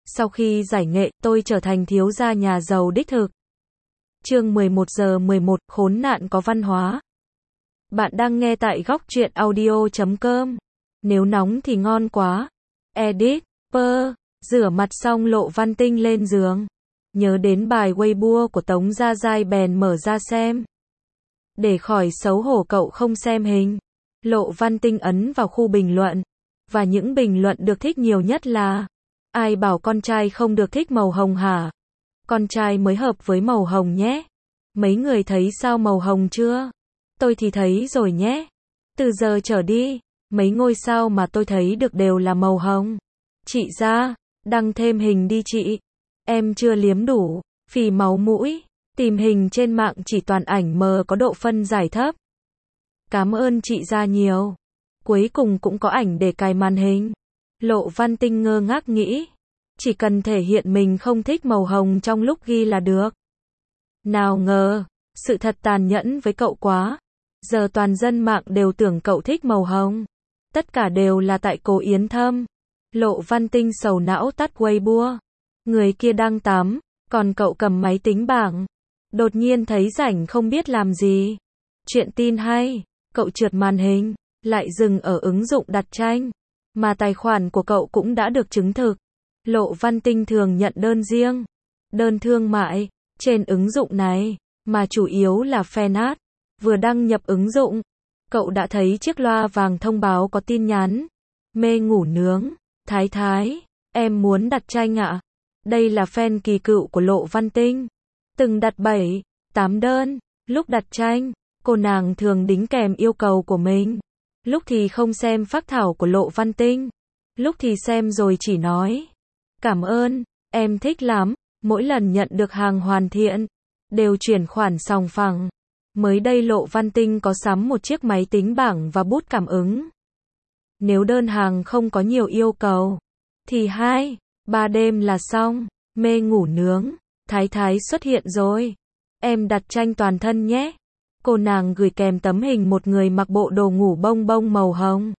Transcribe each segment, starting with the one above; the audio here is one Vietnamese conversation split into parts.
Sau khi giải nghệ, tôi trở thành thiếu gia nhà giàu đích thực. Chương 11 giờ 11, khốn nạn có văn hóa. Bạn đang nghe tại góc truyện audio.com. Nếu nóng thì ngon quá. Edit, rửa mặt xong Lộ Văn Tinh lên giường. Nhớ đến bài Weibo của Tống Gia Giai bèn mở ra xem. Để khỏi xấu hổ cậu không xem hình. Lộ Văn Tinh ấn vào khu bình luận. Và những bình luận được thích nhiều nhất là: ai bảo con trai không được thích màu hồng hả? Con trai mới hợp với màu hồng nhé. Mấy người thấy sao màu hồng chưa? Tôi thì thấy rồi nhé. Từ giờ trở đi, mấy ngôi sao mà tôi thấy được đều là màu hồng. Chị ra, đăng thêm hình đi chị. Em chưa liếm đủ, phì máu mũi. Tìm hình trên mạng chỉ toàn ảnh mờ có độ phân giải thấp. Cảm ơn chị ra nhiều. Cuối cùng cũng có ảnh để cài màn hình. Lộ Văn Tinh ngơ ngác nghĩ. Chỉ cần thể hiện mình không thích màu hồng trong lúc ghi là được. Nào ngờ, sự thật tàn nhẫn với cậu quá. Giờ toàn dân mạng đều tưởng cậu thích màu hồng. Tất cả đều là tại cô Yến Thâm. Lộ Văn Tinh sầu não tắt Weibo. Người kia đang tắm, còn cậu cầm máy tính bảng. Đột nhiên thấy rảnh không biết làm gì. Chuyện tin hay, cậu trượt màn hình, lại dừng ở ứng dụng đặt tranh. Mà tài khoản của cậu cũng đã được chứng thực. Lộ Văn Tinh thường nhận đơn riêng, đơn thương mại, trên ứng dụng này, mà chủ yếu là fan art. Vừa đăng nhập ứng dụng, cậu đã thấy chiếc loa vàng thông báo có tin nhắn. Mê ngủ nướng, Thái Thái, em muốn đặt tranh ạ. Đây là fan kỳ cựu của Lộ Văn Tinh. Từng đặt 7, 8 đơn, lúc đặt tranh, cô nàng thường đính kèm yêu cầu của mình. Lúc thì không xem phác thảo của Lộ Văn Tinh, lúc thì xem rồi chỉ nói: cảm ơn, em thích lắm. Mỗi lần nhận được hàng hoàn thiện, đều chuyển khoản sòng phẳng. Mới đây Lộ Văn Tinh có sắm một chiếc máy tính bảng và bút cảm ứng. Nếu đơn hàng không có nhiều yêu cầu, thì 2, 3 đêm là xong. Mê ngủ nướng, Thái Thái xuất hiện rồi. Em đặt tranh toàn thân nhé. Cô nàng gửi kèm tấm hình một người mặc bộ đồ ngủ bông bông màu hồng.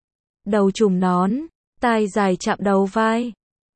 Đầu trùm nón, tai dài chạm đầu vai.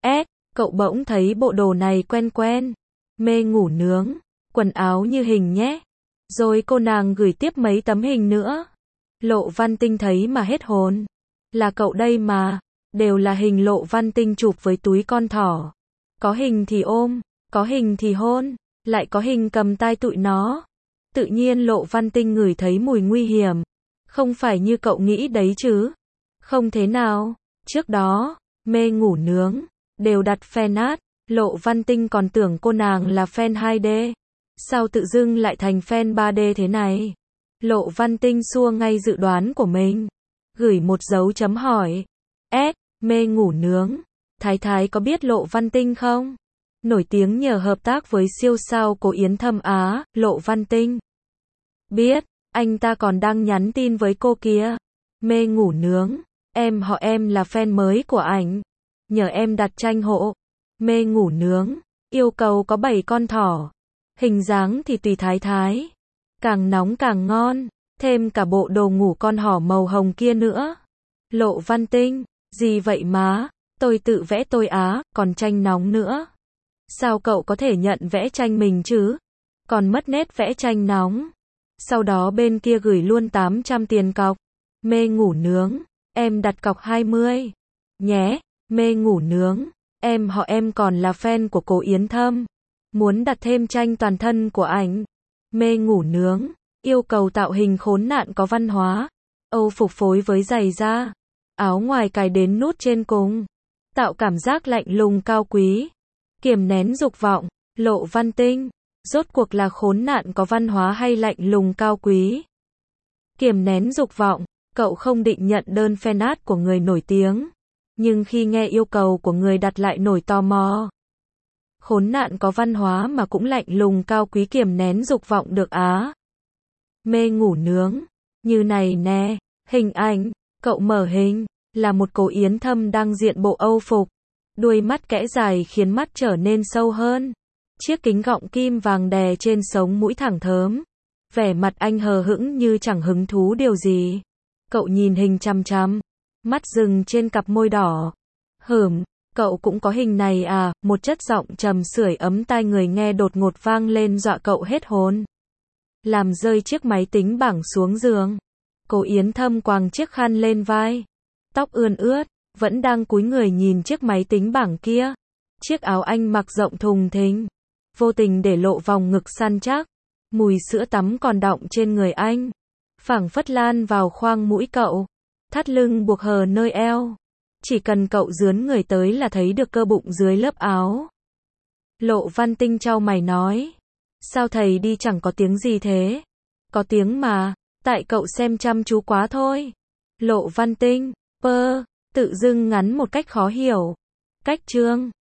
Cậu bỗng thấy bộ đồ này quen quen. Mê ngủ nướng, quần áo như hình nhé. Rồi cô nàng gửi tiếp mấy tấm hình nữa. Lộ Văn Tinh thấy mà hết hồn. Là cậu đây mà. Đều là hình Lộ Văn Tinh chụp với túi con thỏ. Có hình thì ôm, có hình thì hôn, lại có hình cầm tai tụi nó. Tự nhiên Lộ Văn Tinh ngửi thấy mùi nguy hiểm. Không phải như cậu nghĩ đấy chứ. Không thế nào. Trước đó, mê ngủ nướng, đều đặt fan art. Lộ Văn Tinh còn tưởng cô nàng là fan 2D. Sao tự dưng lại thành fan 3D thế này? Lộ Văn Tinh xua ngay dự đoán của mình. Gửi một dấu chấm hỏi. Mê ngủ nướng, Thái Thái có biết Lộ Văn Tinh không? Nổi tiếng nhờ hợp tác với siêu sao Cô Yến Thâm Á, Lộ Văn Tinh. Biết, anh ta còn đang nhắn tin với cô kia. Mê ngủ nướng, em họ em là fan mới của ảnh. Nhờ em đặt tranh hộ. Mê ngủ nướng, yêu cầu có 7 con thỏ. Hình dáng thì tùy Thái Thái. Càng nóng càng ngon, thêm cả bộ đồ ngủ con hỏ màu hồng kia nữa. Lộ Văn Tinh, gì vậy má? Tôi tự vẽ tôi á, còn tranh nóng nữa. Sao cậu có thể nhận vẽ tranh mình chứ? Còn mất nét vẽ tranh nóng. Sau đó bên kia gửi luôn 800 tiền cọc. Mê ngủ nướng, em đặt cọc 20. Nhé, mê ngủ nướng, em họ em còn là fan của Cô Yến Thâm. Muốn đặt thêm tranh toàn thân của ảnh. Mê ngủ nướng, yêu cầu tạo hình khốn nạn có văn hóa. Âu phục phối với giày da. Áo ngoài cài đến nút trên cùng. Tạo cảm giác lạnh lùng cao quý. Kiềm nén dục vọng. Lộ Văn Tinh, rốt cuộc là khốn nạn có văn hóa hay lạnh lùng cao quý? Kiềm nén dục vọng, cậu không định nhận đơn fan art của người nổi tiếng. Nhưng khi nghe yêu cầu của người đặt lại nổi tò mò. Khốn nạn có văn hóa mà cũng lạnh lùng cao quý kiềm nén dục vọng được á. Mê ngủ nướng, như này nè, hình ảnh, cậu mở hình, là một Cô Yến Thâm đang diện bộ Âu phục. Đuôi mắt kẽ dài khiến mắt trở nên sâu hơn. Chiếc kính gọng kim vàng đè trên sống mũi thẳng thớm. Vẻ mặt anh hờ hững như chẳng hứng thú điều gì. Cậu nhìn hình chằm chằm. Mắt dừng trên cặp môi đỏ. Cậu cũng có hình này à, một chất giọng trầm sưởi ấm tai người nghe đột ngột vang lên dọa cậu hết hồn. Làm rơi chiếc máy tính bảng xuống giường. Cố Yến Thâm quàng chiếc khăn lên vai. Tóc ươn ướt, vẫn đang cúi người nhìn chiếc máy tính bảng kia. Chiếc áo anh mặc rộng thùng thình, vô tình để lộ vòng ngực săn chắc. Mùi sữa tắm còn đọng trên người anh, phảng phất lan vào khoang mũi cậu. Thắt lưng buộc hờ nơi eo. Chỉ cần cậu dướn người tới là thấy được cơ bụng dưới lớp áo. Lộ Văn Tinh chau mày nói. Sao thầy đi chẳng có tiếng gì thế? Có tiếng mà, tại cậu xem chăm chú quá thôi. Lộ Văn Tinh, tự dưng ngắn một cách khó hiểu. Cách chương